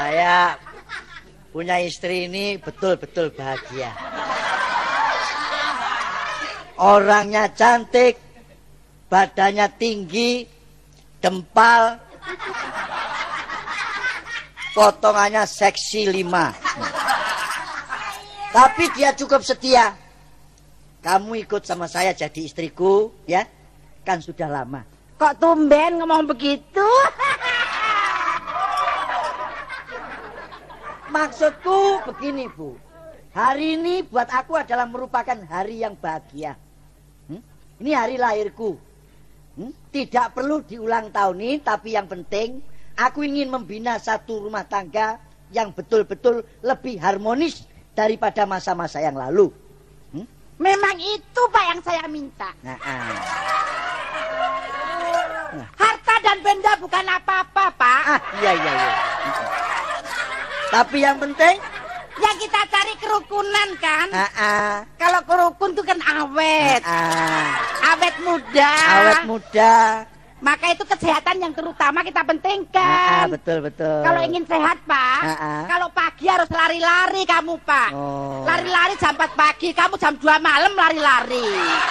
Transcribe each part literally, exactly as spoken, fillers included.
Saya punya istri ini betul-betul bahagia. Orangnya cantik, badannya tinggi, dempal, potongannya seksi lima. Tapi dia cukup setia. Kamu ikut sama saya jadi istriku, ya? Kan sudah lama. Kok tumben ngomong begitu? Maksudku begini, Bu. Hari ini buat aku adalah merupakan hari yang bahagia. Hmm? Ini hari lahirku. Hmm? Tidak perlu diulang tahun ini, tapi yang penting aku ingin membina satu rumah tangga yang betul-betul lebih harmonis daripada masa-masa yang lalu. Hmm? Memang itu, Pak, yang saya minta. Nah, ah. Nah. Harta dan benda bukan apa-apa, Pak. Ah, iya, iya, iya. Tapi yang penting ya kita cari kerukunan kan. Ah, ah. Kalau kerukun itu kan awet. Ah, ah. Awet muda. Awet muda. Maka itu kesehatan yang terutama kita pentingkan. Ah, ah, betul, betul. Kalau ingin sehat, Pak, Ah, ah. kalau pagi harus lari-lari kamu, Pak. Oh. Lari-lari jam empat pagi, kamu jam dua malam lari-lari.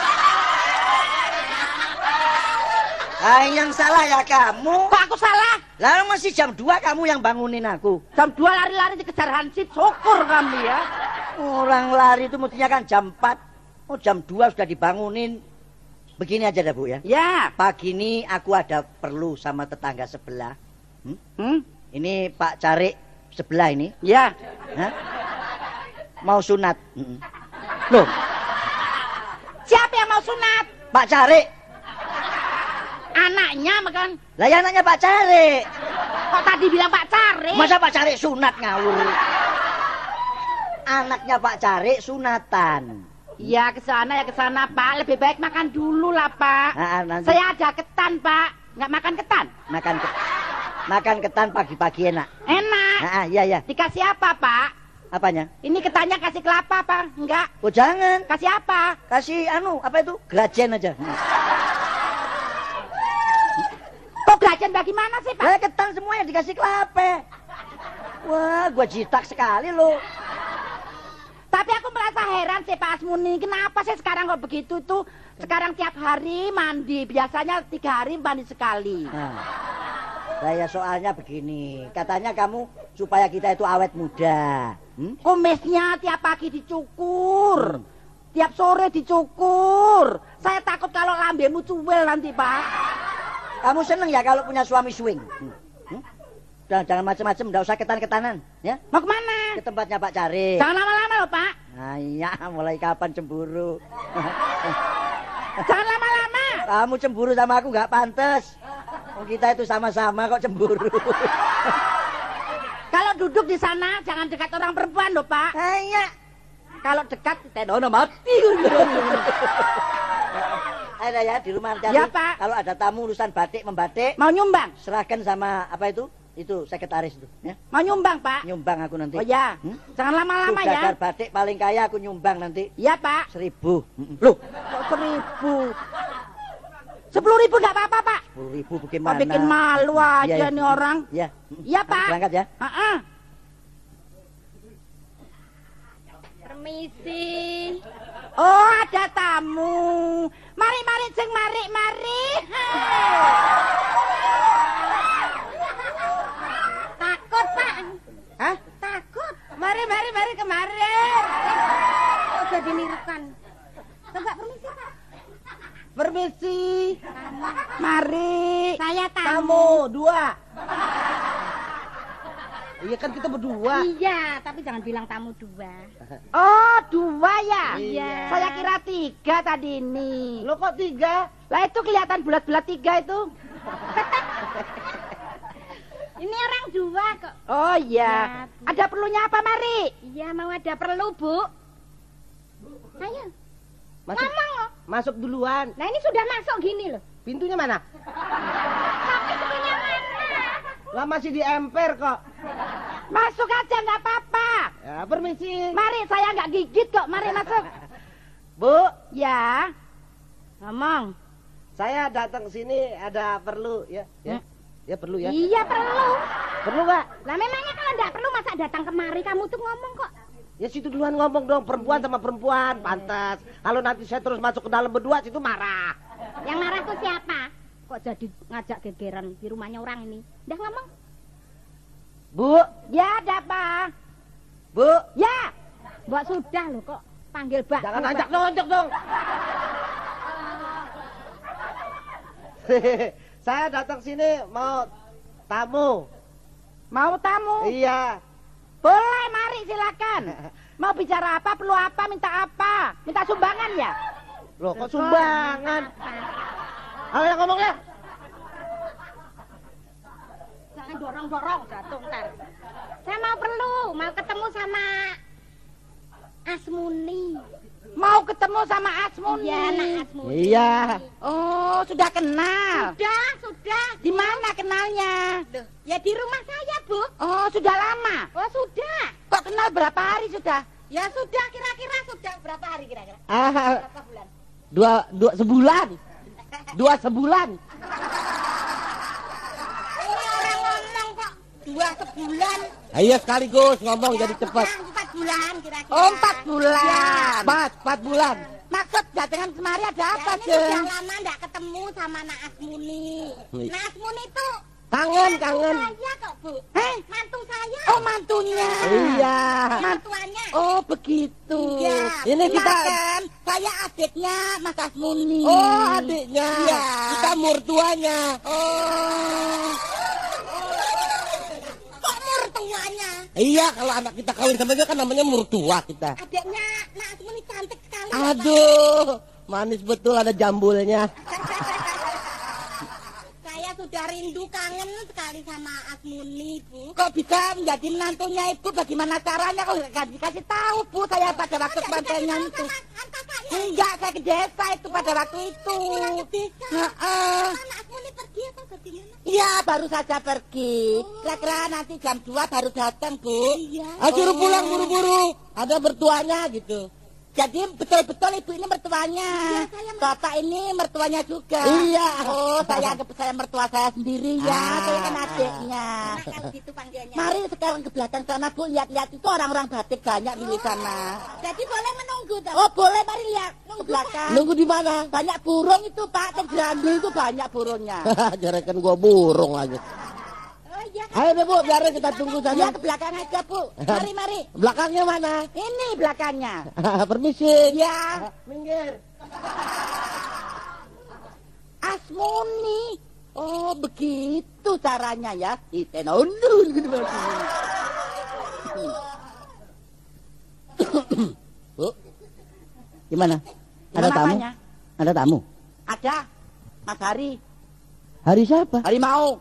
Ah, yang salah ya kamu. Kok aku salah? Lalu masih jam dua kamu yang bangunin aku. Jam dua lari-lari dikejar hansip, syukur kamu ya. Orang lari itu mestinya kan jam empat. Oh, jam dua sudah dibangunin. Begini aja dah, Bu, ya. Ya. Pagi ini aku ada perlu sama tetangga sebelah. Hmm? Hmm? Ini Pak Carik sebelah ini. Ya. Hah? Mau sunat. Hmm. Loh, Siapa yang mau sunat? Pak Carik. Anaknya makan. Lah ya anaknya Pak Carik. Kok tadi bilang Pak Carik? Masa Pak Carik sunat ngawur? Anaknya Pak Carik sunatan. Ya ke sana ya ke sana, Pak. Lebih baik makan dulu lah, Pak. Nah, nanti... Saya ada ketan, Pak. Nggak makan ketan? Makan ke... makan ketan pagi-pagi enak. Enak. Nah, iya iya. Dikasih apa, Pak? Apanya? Ini ketannya kasih kelapa, Pak? Enggak. Oh, jangan. Kasih apa? Kasih anu, apa itu? Grajen aja. Kok grajen bagaimana sih, Pak? Lah ketan semuanya dikasih kelapa. Wah, gua jitak sekali loh. Tapi aku merasa heran sih Pak Asmuni, kenapa sih sekarang kok begitu tuh? Sekarang tiap hari mandi, biasanya tiga hari mandi sekali. Nah, saya soalnya begini, katanya kamu supaya kita itu awet muda. Hmm? Kumisnya tiap pagi dicukur, Hmm. tiap sore dicukur. Saya takut kalau lambemu cuwel nanti Pak. Kamu seneng ya kalau punya suami swing? Hmm? Hmm? Jangan, jangan macam-macam, enggak usah ketan-ketanan, ya? Mau kemana? Ke tempatnya Pak Carik. Jangan lama-lama loh Pak. Nah, iya, mulai kapan cemburu? Jangan lama-lama. Kamu cemburu sama aku nggak pantas. Kita itu sama-sama kok cemburu. Kalau duduk di sana jangan dekat orang perempuan loh Pak. Ah, iya. Kalau dekat tendono mati. Ada ya di rumah nanti. Ya, Pak. Kalau ada tamu urusan batik membatik, Mau nyumbang? serahkan sama apa itu? Itu sekretaris itu, ya. Mau nyumbang Pak? Nyumbang aku nanti. Oh ya. Hmm? Jangan lama-lama ya. Sudagar batik paling kaya aku nyumbang nanti. Iya Pak. Seribu. Loh, Kok seribu? Sepuluh ribu nggak apa-apa Pak. sepuluh ribu Kok bagaimana? bikin malu aja Iya, iya. nih orang. Iya. Iya Aku Pak. berangkat ya. Ha-ha. Permisi. Oh ada tamu. Mari mari ceng mari mari. Takut, Pak. Hah? Takut. Mari mari mari kemari. Udah dinirukan. Coba permisi, Pak. Permisi. Mari. Saya tamu. Tamu dua. Iya kan kita berdua. Iya, tapi jangan bilang tamu dua. Oh dua ya? Iya. Saya kira tiga tadi ini. Lo kok tiga? Lah itu kelihatan bulat-bulat tiga itu. Ini orang dua kok. Oh iya. Ya, Bu. Ada perlunya apa Mari? Iya, mau ada perlu, Bu. Ayo. Masuk, Ngomong loh. masuk duluan. Nah, ini sudah masuk gini loh. Pintunya mana? Tapi pintunya mana? Lah masih di emper kok. Masuk aja nggak apa-apa. Ya, permisi. Mari saya nggak gigit kok. Mari masuk. Bu, Ya. Ngomong. saya datang sini ada perlu ya. Ya, ya perlu ya. Iya, perlu. Perlu nggak? Lah memangnya kalau enggak perlu masa datang kemari kamu tuh ngomong kok. Ya situ duluan ngomong dong, perempuan sama perempuan, pantas. Kalau nanti saya terus masuk ke dalam berdua, situ marah. Yang marah tuh siapa? Kok jadi ngajak gegeran di rumahnya orang ini? Udah ngomong? Bu, Ya, ada apa? Bu, Ya. Mbak sudah loh kok panggil Mbak. jangan ajak nonjok dong. Saya datang sini mau tamu. Mau tamu? Iya. Boleh, mari silakan. Mau bicara apa, perlu apa, minta apa? Minta sumbangan ya? Loh, kok sumbangan? Ayo yang ngomong ya. Jangan dorong-dorong jatuh ntar. Saya mau perlu, mau ketemu sama Asmuni. Mau ketemu sama Asmuni? Iya, Nak Asmuni. Iya. Oh, sudah kenal. Sudah, sudah. Di mana kenalnya? Loh, ya di rumah saya, Bu. Oh, sudah lama. Oh, sudah. Kok kenal berapa hari sudah? Ya sudah, kira-kira sudah berapa hari kira-kira? Ah, Berapa bulan? dua dua sebulan. Dua sebulan. Ini orang ngomong kok dua sebulan. Ayo sekaligus ngomong jadi cepat. Sudah, empat bulan kira-kira. Oh, empat bulan. Empat, empat bulan. Maksud datangan kemari ada apa, Ya, ini sudah Jeng? lama enggak ketemu sama Nak Asmuni. Nih. Nak Asmuni itu Kangen, mantu kangen. saya kok, Bu. Heh? Mantu saya. Oh, mantunya. Iya. Mantuannya. Oh, begitu. Iya. Ini kita Silakan. Saya adiknya Mas Asmuni. Oh, adiknya. Iya. Kita murtuanya. Oh. Kok mertuanya? Iya, kalau anak kita kawin sama dia kan namanya murtua kita. Adiknya Nak Asmuni cantik sekali. Aduh, manis betul ada jambulnya. Saya sudah rindu kangen sekali sama Asmuni, Bu. Kok bisa menjadi menantunya Ibu? Bagaimana caranya? Kok nggak dikasih tahu, Bu? Saya pada waktu kematiannya itu. Enggak, saya ke desa itu pada waktu itu. Pulang ke desa. Heeh. Anak Asmuni pergi atau bagaimana? Iya, baru saja pergi. Kira-kira nanti jam dua baru datang, Bu. Iya. Ah, suruh pulang buru-buru. Ada mertuanya gitu. Jadi betul-betul Ibu ini mertuanya. Iya, saya mer- Bapak ini mertuanya juga. Iya. Oh, saya anggap saya mertua saya sendiri ya. Ah. Saya kan adiknya. Nah, kan gitu panggilnya. Mari sekarang ke belakang sana, Bu. Lihat-lihat itu orang-orang batik banyak di sana. Jadi boleh menunggu toh? Oh, boleh, mari lihat ke belakang. Nunggu di mana? Banyak burung itu, Pak. Ke Grandul itu banyak burungnya. Jarakan gua burung lagi. Oh iya. Ayo deh, Bu, biar kita tunggu Ya, saja. ke belakang aja, Bu. Mari, mari. Belakangnya mana? Ini belakangnya. Permisi. Ya, Minggir. Asmuni. Oh, begitu caranya ya. Itenondul gitu. Bu, gimana? Ada Gimana tamu? apanya? Ada tamu? Ada. Mas Hari. Hari siapa? Harimau.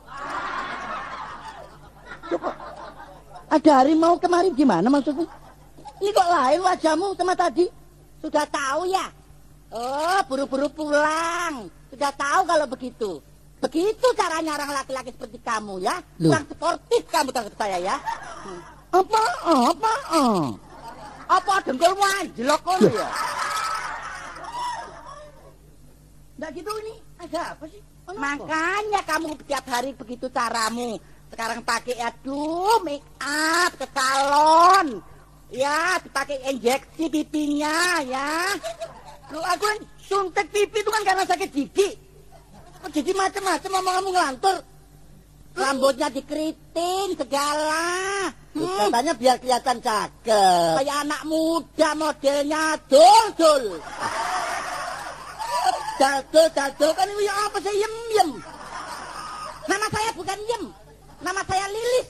Ada harimau kemarin gimana maksudnya? Ini kok lain wajahmu sama tadi? Sudah tahu ya? Oh, buru-buru pulang. Sudah tahu kalau begitu. Begitu caranya orang laki-laki seperti kamu ya. Loh. Kurang sportif kamu terhadap saya ya. Apa? Apa? Apa dengkulmu anjlok kono ya? Nggak gitu ini. Ada apa sih? Ono apa? Makanya kamu tiap hari begitu caramu. Sekarang pakai aduh make up ke salon. Ya, dipakai injeksi pipinya ya. Lu aku kan suntik pipi itu kan karena sakit gigi. Kok jadi macam-macam ngomong kamu ngelantur? Rambutnya dikeriting segala. Hmm, Katanya biar kelihatan cakep. kayak anak muda modelnya dul-dul. Jadul, jadul kan ini apa sih yem yem? Nama saya bukan Yem. Nama saya Lilis.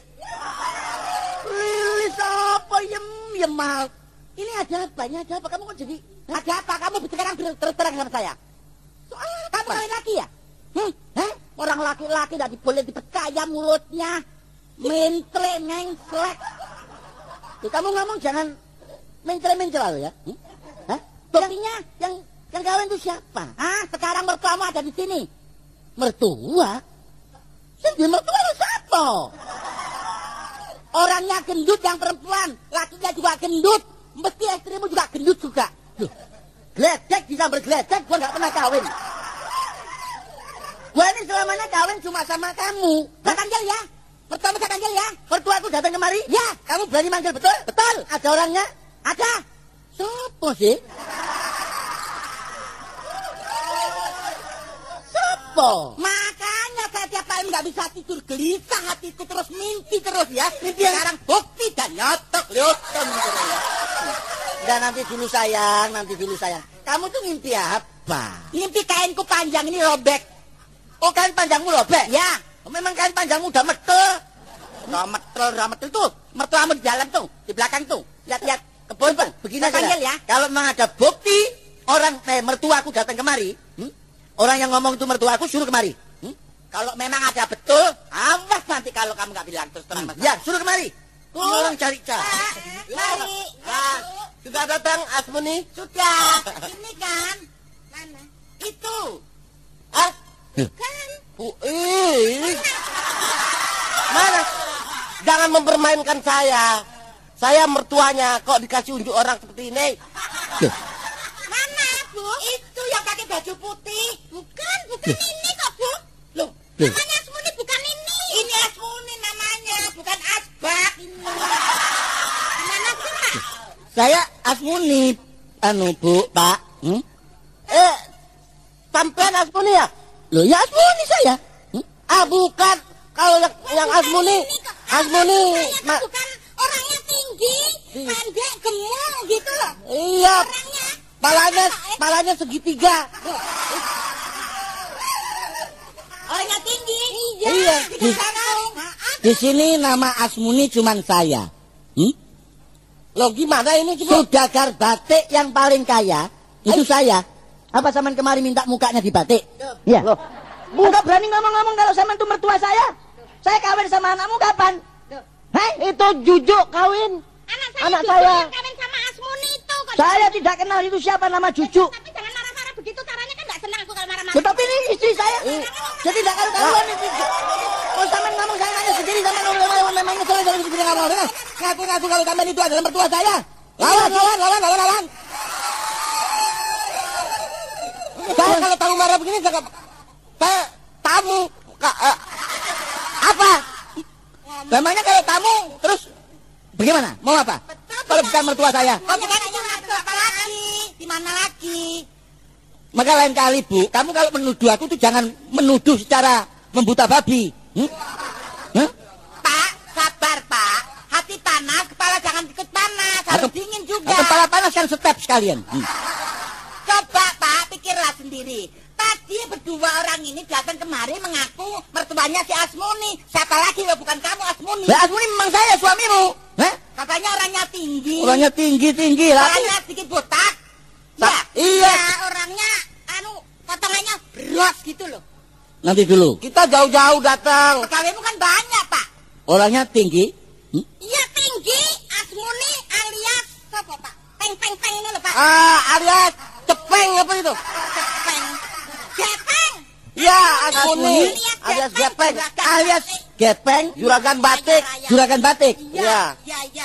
Lilis apa yem yem mal? Ini ada apa? Ini ada apa? Kamu kok jadi... Ada apa? Kamu sekarang terus terang sama saya. Soal Kamu kawin lagi ya? Hmm? Hah? Orang laki-laki tidak boleh dipercaya mulutnya. Mentle, ngengslek. Tuh, kamu ngomong jangan mencela-mencela lo ya. Hmm? Hah? Buktinya Yang yang kawin itu siapa? ah, sekarang mertuamu ada di sini. Mertua? Sendiri mertua lu siapa? Orangnya gendut yang perempuan. Lakinya juga gendut. Mesti istrimu juga gendut juga. Loh, geledek bisa bergeledek, gua nggak pernah kawin. Gua ini selamanya kawin cuma sama kamu. Bahkan ya. Mertuamu saya panggil ya. Mertuaku datang kemari? Ya. Kamu berani manggil betul? Betul. Ada orangnya? Ada. Sopo sih? Sopo? Makanya saya tiap malam nggak bisa tidur, gelisah hatiku terus mimpi terus ya. Mimpi sekarang bukti dan nyotok liutan gitu ya. Udah nanti dulu sayang, nanti dulu sayang. Kamu tuh mimpi apa? Mimpi kainku panjang ini robek. Oh, kain panjangmu robek? Ya. Oh, memang kain panjangmu udah metel. Udah metel, udah metel tuh. Mertuamu di dalam tuh, di belakang tuh. Lihat-lihat. Kebun, Bang. Begini Saya aja. panggil ya. Kalau memang ada bukti orang eh, mertuaku datang kemari, hmm? Orang yang ngomong itu mertuaku suruh kemari. Hmm? Kalau memang ada betul, awas nanti kalau kamu nggak bilang terus terang. Ya, suruh kemari. Tuh, orang cari cari. Mari. Ah, sudah datang Asmuni? Sudah. Ini kan. Mana? Itu. Ah, Kan. Bu, ini. Mana? Jangan mempermainkan saya. Saya mertuanya, kok dikasih unjuk orang seperti ini? Mana, Bu? Itu yang pakai baju putih. Bukan, bukan ini kok, Bu. Loh, Namanya Asmuni bukan ini. Ini Asmuni namanya, bukan Asbak ini. Gimana sih, Pak? saya Asmuni, anu Bu, Pak. Hmm? Eh, sampean Asmuni ya? Loh, ya Asmuni saya. Hmm? Ah, bukan. Kalau yang, yang Asmuni, Asmuni. Saya Ma- bukan orangnya tinggi, pendek, gemuk gitu loh. iya, Orangnya. palanya, palanya segitiga. Orangnya tinggi. Iya. Di kantong. Maaf. Di sini nama Asmuni cuman saya. Hmm? Loh, gimana ini? Saudagar batik yang paling kaya, itu saya. Apa Saman kemarin minta mukanya dibatik? Iya. Loh, Enggak berani ngomong-ngomong kalau Saman itu mertua saya. Saya kawin sama anakmu kapan? Hei, itu Jujuk kawin. Anak saya Anak Jujuk saya. yang kawin sama Asmuni itu. Kok Saya tidak kenal itu siapa nama Jujuk. Tapi jangan marah-marah begitu, caranya kan nggak senang aku kalau marah-marah. Tetapi ini istri saya. Jadi tidak karu-karuan itu. Kalau Saman ngomong saya nanya sendiri, Saman ngomong memang saya jadi begini ngomong. Ngaku-ngaku kalau Saman itu adalah mertua saya. Lawan, lawan, lawan, lawan, lawan. Saya kalau tahu marah begini jangan. Saya tamu. Ka, eh, apa? Memangnya kalau tamu terus bagaimana? Mau apa? Kalau bukan mertua saya. Oh, bukan itu apa lagi? Di mana lagi? Maka lain kali Bu, kamu kalau menuduh aku tuh jangan menuduh secara membuta babi. Hmm? Huh? Pak, sabar Pak. Hati panas, kepala jangan ikut panas. Harus Atau- dingin juga. Kepala panas kan step sekalian. Hmm. Coba Pak, pikirlah sendiri. Tadi berdua orang ini datang kemari mengaku mertuanya si Asmuni. Siapa lagi kalau bukan kamu Asmuni? Lah Asmuni memang saya suamimu. Hah? Katanya orangnya tinggi. Orangnya tinggi-tinggi lah. Orangnya sedikit botak. Ta- iya. Ya, orangnya anu potongannya bros gitu loh. Nanti dulu. Kita jauh-jauh datang. Pegawaimu kan banyak Pak. Orangnya tinggi. Hmm? Iya tinggi. Asmuni alias apa Pak? Peng peng peng ini loh Pak. Ah, alias cepeng apa itu? Peng. Gepeng. Ya, Asmuni. Alias gepeng. Alias gepeng. Juragan batik. Juragan batik. Iya, iya, iya.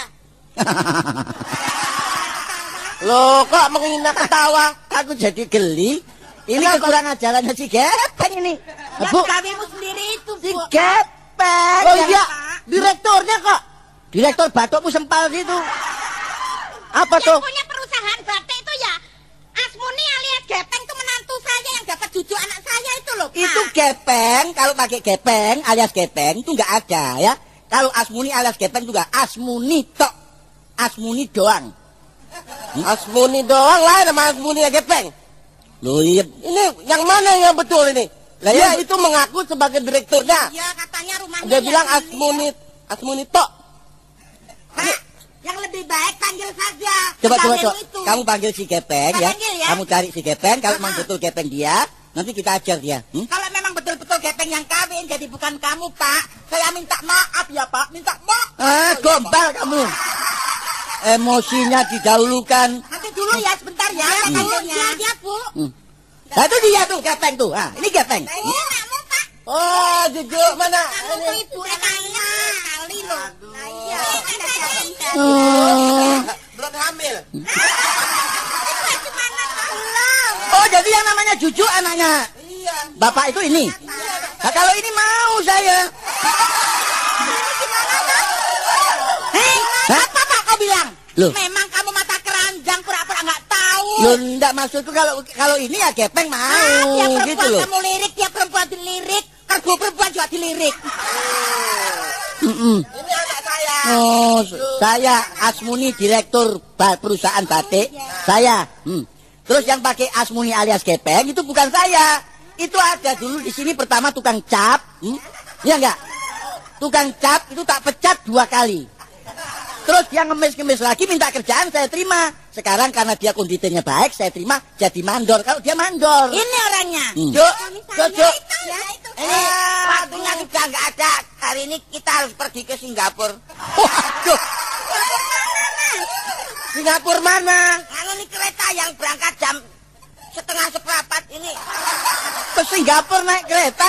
Loh, kok menghina ketawa? Aku jadi geli. Ini kekurangan ajarannya si gepeng ini. Ya Bu, pegawaimu sendiri itu si Bu. gepeng. Oh, iya, iya. direkturnya kok. Direktur batukmu sempal gitu. Apa Yang tuh? punya perusahaan batik itu ya Asmuni alias Gepeng itu menantu saya yang dapat cucu anak saya itu loh Pak. Itu gepeng, kalau pakai gepeng alias gepeng itu nggak ada ya. Kalau Asmuni alias gepeng juga Asmuni tok. Asmuni doang. Hmm? Asmuni doang lah nama Asmuni ya gepeng. Loh iya, ini yang mana yang betul ini? Lah ya itu mengaku sebagai direkturnya. Ya katanya rumahnya. Dia ya bilang sini. Asmuni Asmuni tok. Pak, yang lebih baik panggil saja. Coba coba pegawaimu coba. itu. Kamu panggil si gepeng Saya ya. panggil ya. Kamu cari si gepeng kalau Ah. memang betul gepeng dia, nanti kita ajar dia. Hmm? Kalau memang betul-betul Gepeng yang kawin, jadi bukan kamu Pak. Saya minta maaf ya Pak, minta maaf. Ah, gombal kamu. Emosinya didahulukan. Nanti dulu ya sebentar ya. Ya, Bu, panggilnya. dia, dia Bu. Hmm. Nah, itu dia tuh gepeng tuh. Ah, ini gepeng. Ini kamu Pak. Oh, Jujuk mana? Kamu tuh ibu ekanya kali loh. Nah, iya. Oh. Belum hamil. Oh, jadi yang namanya Jujuk anaknya. Iya. Bapak itu ini. Nah, kalau ini mau saya. Hah? Apa Pak kau bilang? Loh. Memang kamu mata keranjang pura-pura nggak tahu. Loh, enggak maksudku kalau kalau ini ya gepeng mau Ah, dia perempuan gitu loh. kamu lirik, dia perempuan dilirik, kerbu perempuan juga dilirik. Mm-mm. Ini anak saya. Oh, saya Asmuni direktur ba- perusahaan batik. Saya. Hmm. Terus yang pakai Asmuni alias gepeng itu bukan saya. Itu ada dulu di sini pertama tukang cap. Hmm? Iya enggak? Tukang cap itu tak pecat dua kali. Terus dia ngemis-ngemis lagi minta kerjaan saya terima. Sekarang karena dia kondisinya baik saya terima jadi mandor. Kalau dia mandor. Ini orangnya. Hmm. Juk, Juk, Juk. Ya, itu. Ini waktunya sudah nggak ada. Hari ini kita harus pergi ke Singapura. Waduh. Singapura mana? Kalau ini kereta yang berangkat jam setengah seperempat ini. Ke Singapura naik kereta?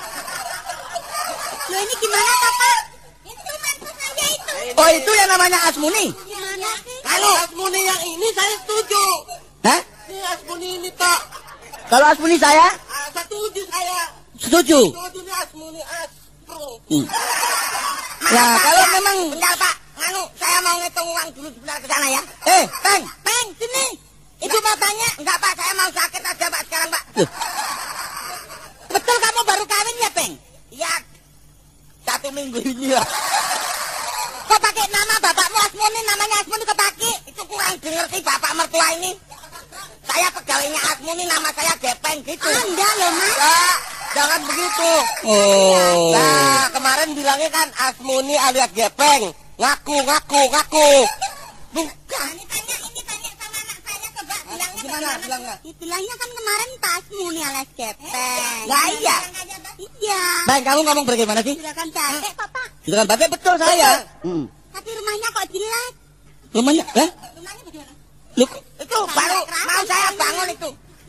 Loh, ini gimana, Papa? Itu mantu saya itu. Oh itu yang namanya Asmuni? Gimana sih? Kalau Asmuni yang ini saya setuju. Hah? Ini Asmuni ini Pak. Kalau Asmuni saya? Ah, setuju saya. Setuju. Setuju nih Asmuni Asmuni. Hmm. Ya kalau memang... Bentar Pak. Nganu, saya mau ngitung uang dulu sebentar ke sana ya. Eh, Peng. Peng, sini. Itu matanya. Enggak Pak, saya mau sakit aja Pak sekarang Pak. Loh. Betul kamu baru kawin ya Peng? Iya. Satu minggu ini ya. Kok pakai nama bapakmu Asmuni, namanya Asmuni kok pakai? Itu kurang ngerti bapak mertua ini. Saya pegawainya Asmuni, nama saya Gepeng gitu. Anda loh, Mas. Pak, jangan begitu. Oh. Nah, kemarin bilangnya kan Asmuni alias Gepeng. Ngaku, ngaku, ngaku. Bukan. Ini tanya, ini tanya sama anak saya, coba bilangnya Gimana bagaimana? bilangnya? Bilangnya kan kemarin Pak Asmuni alias Gepeng. Lah iya. Iya. Peng, kamu ngomong bagaimana sih? Silakan batik, Papa. Silakan pakai betul saya. Hmm. Tapi rumahnya kok jelek? Rumahnya, eh? Rumahnya bagaimana? Loh, Itu baru mau saya bangun itu.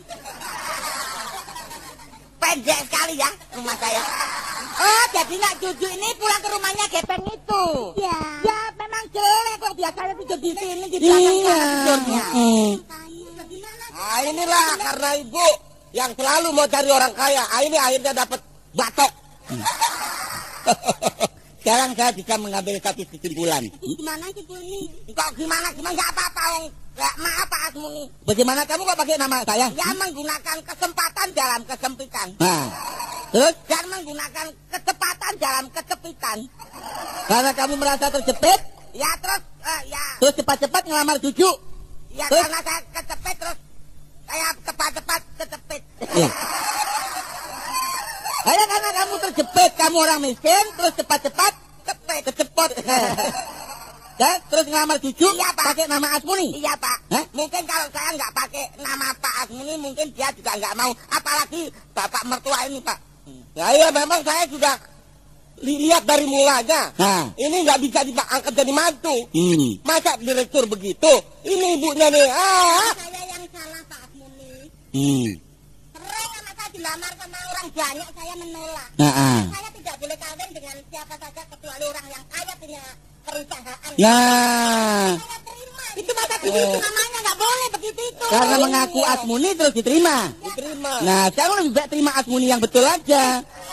Pendek sekali ya rumah saya. Oh, jadi nak cucu ini pulang ke rumahnya Gepeng itu. Iya. Ya, memang jelek kok biasanya tidur di sini di belakang iya. sana tidurnya. Hmm. Bagaimana? Nah, inilah karena ibu yang selalu mau cari orang kaya. Ah, ini akhirnya dapat batok. Sekarang saya bisa mengambil satu kesimpulan. Gimana sih Bu ini? Kok gimana gimana nggak apa-apa Ong. Nggak maaf Pak Asmuni. Bagaimana kamu kok pakai nama saya? Ya menggunakan kesempatan dalam kesempitan. Nah, terus Dan menggunakan kecepatan dalam kesepitan. karena kamu merasa terjepit, Ya terus eh, ya terus cepat-cepat ngelamar cucu. ya Terus? karena saya kecepit terus saya cepat-cepat kecepit. Ya. Kayak karena kamu terjepit, kamu orang miskin, terus cepat-cepat Cepet. kecepot. Dan terus ngelamar cucu Iya, Pak. pakai nama Asmuni. Iya Pak. Hah? Mungkin kalau saya nggak pakai nama Pak Asmuni mungkin dia juga nggak mau. Apalagi bapak mertua ini Pak. Ya iya memang saya sudah li- lihat dari mulanya. Nah, Ini nggak bisa diangkat jadi mantu. ini. Masa direktur begitu? Ini ibunya nih. Ah. Saya yang salah Pak Asmuni. Hmm. Sering sama saya dilamar sama orang banyak, saya menolak. Nah, ah. Saya tidak boleh kawin dengan siapa saja kecuali orang yang kaya punya perusahaan. Ya, Saya terima. Itu masa Itu Oh. namanya nggak boleh begitu itu. karena mengaku Asmuni terus diterima. Diterima. Nah, sekarang lebih baik terima Asmuni yang betul aja.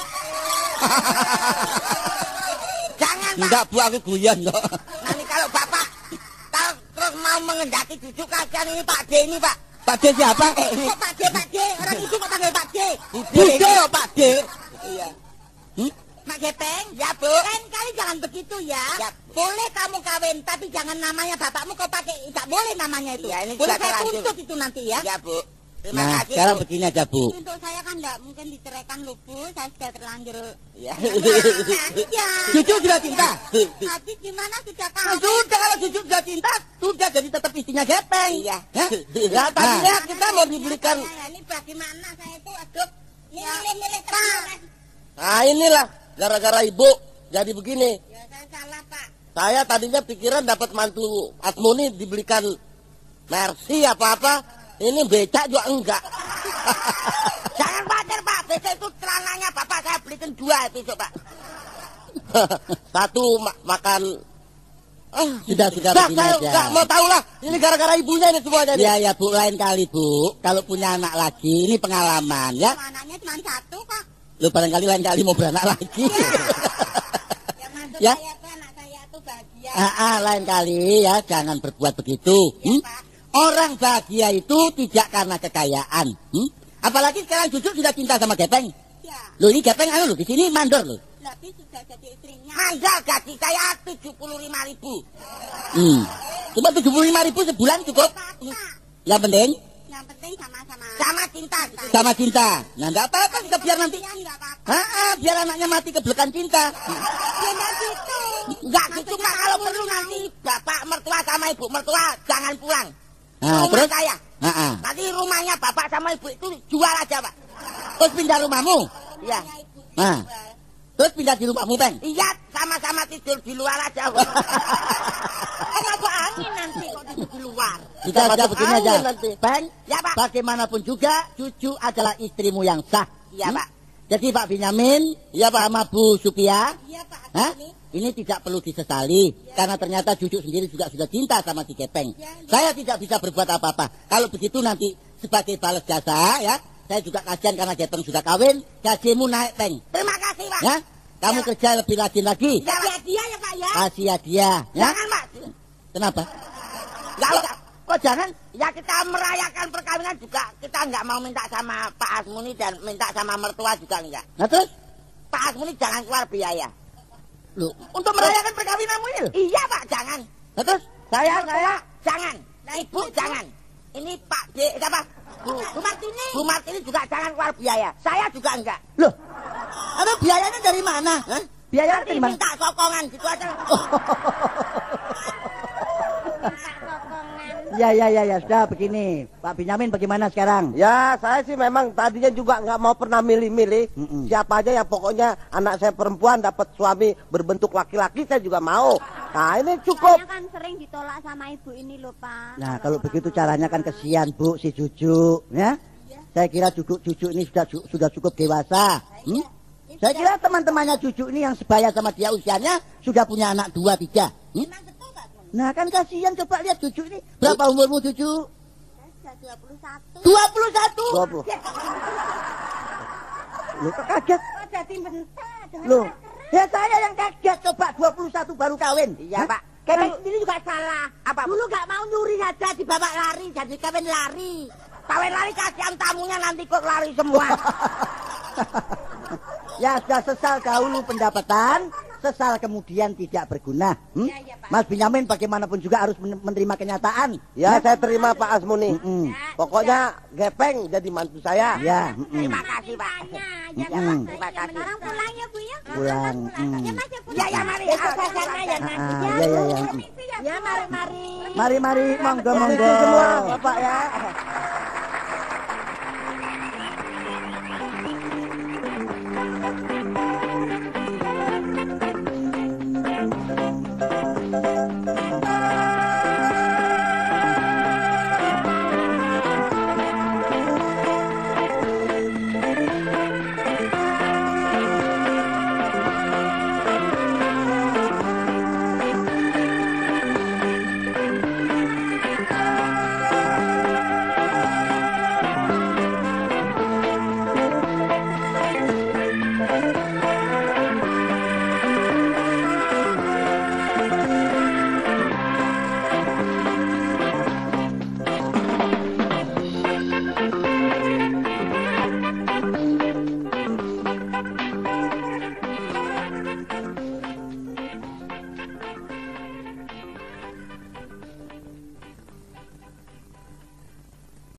Jangan Pak. Enggak, Bu, aku guyon kok. Nanti kalau bapak tahu terus mau mengendaki cucu kasihan ini Pak D ini Pak. Pak D siapa? Kok Pak D, Pak D? Orang itu kok panggil Pak D? Bude kok Pak D. Iya. Hmm? Mak Gepeng? Ya, Bu. Lain kali jangan begitu ya. Ya. Boleh kamu kawin, tapi jangan namanya bapakmu kau pakai. Nggak boleh namanya itu. Ya, ini boleh sudah saya terlanjur. tuntut itu nanti ya. Ya, Bu. Terima Nah, kasih. sekarang Bu. begini aja, Bu. Untuk saya kan nggak mungkin diceraikan loh Bu. Saya sudah terlanjur. Ya. Ya. Cucu sudah cinta. Tapi gimana sudah Nah, kawin? sudah kalau cucu sudah cinta, sudah jadi tetap istrinya Gepeng. Iya. Ya, Ya, tadinya Nah. kita mau dibelikan. Ya, ini bagaimana saya itu aduh. Ini Ya. milih-milih terus. Nah, inilah gara-gara ibu jadi begini. Ya saya salah Pak. Saya tadinya pikiran dapat mantu Asmuni dibelikan Mercy apa-apa. Ini becak juga enggak. Jangan khawatir Pak, besok itu celananya Bapak saya belikan dua besok Pak. Satu ma makan. Ah, Sudah, sudah Dah, begini saya aja. nggak mau tahu lah. Ini gara-gara ibunya ini semuanya. Ini. Ya, ya, Bu, lain kali, Bu. Kalau punya anak lagi, ini pengalaman, ya. Anaknya cuma satu Pak. Lu barangkali lain kali mau beranak lagi. Ya maksud Ya. saya tuh anak saya tuh bahagia. Ah, ah, lain kali ya jangan berbuat begitu. Ya, Hmm? Pak. Orang bahagia itu tidak karena kekayaan. Hmm? Apalagi sekarang Cucu sudah cinta sama Gepeng. Ya. Loh ini Gepeng anu loh di sini mandor loh. Tapi sudah jadi istrinya. Mangga gaji saya tujuh puluh lima ribu. Hmm. Cuma tujuh puluh lima ribu sebulan cukup. Apa-apa. Yang penting Yang penting sama-sama. Sama cinta. Gitu. sama cinta. Nah enggak apa-apa kita biar nanti. Ya, enggak apa-apa. Ah, ah, biar anaknya mati kebelekan cinta. Ya enggak gitu. Enggak gitu, Pak. Kalau perlu nanti bapak mertua sama ibu mertua jangan pulang. Nah, Rumah terus saya. Ah, ah. Nanti rumahnya bapak sama ibu itu jual aja, Pak. Terus pindah rumahmu. Iya. Nah. Terus pindah di rumahmu, Peng. Iya, sama-sama tidur di luar aja. Kenapa angin nanti kok tidur di luar? Kita aja begini aja. Peng, Ya, Pak. bagaimanapun juga Cucu adalah istrimu yang sah. Iya, Hmm? Pak. Jadi Pak Binyamin, ya Pak sama Bu Supia, Iya, Pak. hah? Ini. Ini tidak perlu disesali karena ternyata Cucu sendiri juga sudah cinta sama si Gepeng. Ya, ya. Saya tidak bisa berbuat apa-apa. Kalau begitu nanti sebagai balas jasa ya, saya juga kasihan karena Gepeng sudah kawin, gajimu naik, Peng. Terima kasih, Pak. Ya, kamu Ya. kerja lebih rajin lagi. Ya, ya, dia ya, Pak ya. Kasih hadiah, ya. Jangan, Pak. Kenapa? Enggak, Kok, kok jangan? ya kita merayakan perkawinan juga kita nggak mau minta sama Pak Asmuni dan minta sama mertua juga enggak. Nah terus? Pak Asmuni jangan keluar biaya. Loh, untuk merayakan perkawinanmu ini. loh. Iya, Pak, jangan. Nah terus? Saya, saya, jangan. Ibu jangan. Ini Pak D, siapa? Bu, Bu Martini. Bu Martini juga jangan keluar biaya. Saya juga enggak. Loh, ada biayanya dari mana? Hah? Biaya Nanti dari mana? minta sokongan gitu aja. Ya, ya, ya, ya, sudah begini. Pak Binyamin bagaimana sekarang? Ya, saya sih memang tadinya juga nggak mau pernah milih-milih. Mm-mm. Siapa aja ya pokoknya anak saya perempuan dapat suami berbentuk laki-laki saya juga mau. Nah, ini cukup. Saya kan sering ditolak sama ibu ini loh, Pak. Nah, kalau begitu caranya kan kesian, Bu, si Cucu, ya? Saya kira Cucu, Cucu ini sudah sudah cukup dewasa. Hmm? Saya kira teman-temannya Cucu ini yang sebaya sama dia usianya sudah punya anak dua, tiga. Hmm? Memang betul, Pak Asmuni. Nah, kan kasihan, coba lihat Cucu ini. Berapa umurmu, Cucu? Saya sudah dua puluh satu. dua puluh satu. dua puluh. Loh, kok kaget? Kok jadi bentar dengan Loh, keras? ya saya yang kaget, coba dua puluh satu baru kawin. Iya, Hah? Pak. Kepeng Sendiri juga salah. Apa? dulu gak mau nyuri saja dibawa lari, jadi kawin lari. Kawin lari kasihan tamunya nanti kok lari semua. Ya sudah sesal dahulu pendapatan, sesal kemudian tidak berguna. Hmm? Ya, ya, Pak. Mas Binyamin bagaimanapun juga harus men- menerima kenyataan. Ya, saya terima Pak Asmuni. Mm-mm. Pokoknya Gepeng jadi mantu saya. Ya, mm-mm. Terima kasih, Pak. Tanya, Mm-mm. jangan Terima kasih. Sekarang pulang ya, Bu ya. Pulang, Pulang. mm. Ya, Mas ya pulang. Ya, ya, mari. Besok Ah, ke sana ya, ah, nanti. ah, Ya, ya, ya, Bu. ya. Ya, mari, mari. Mari, mari, monggo, monggo. Permisi semua, Bapak ya.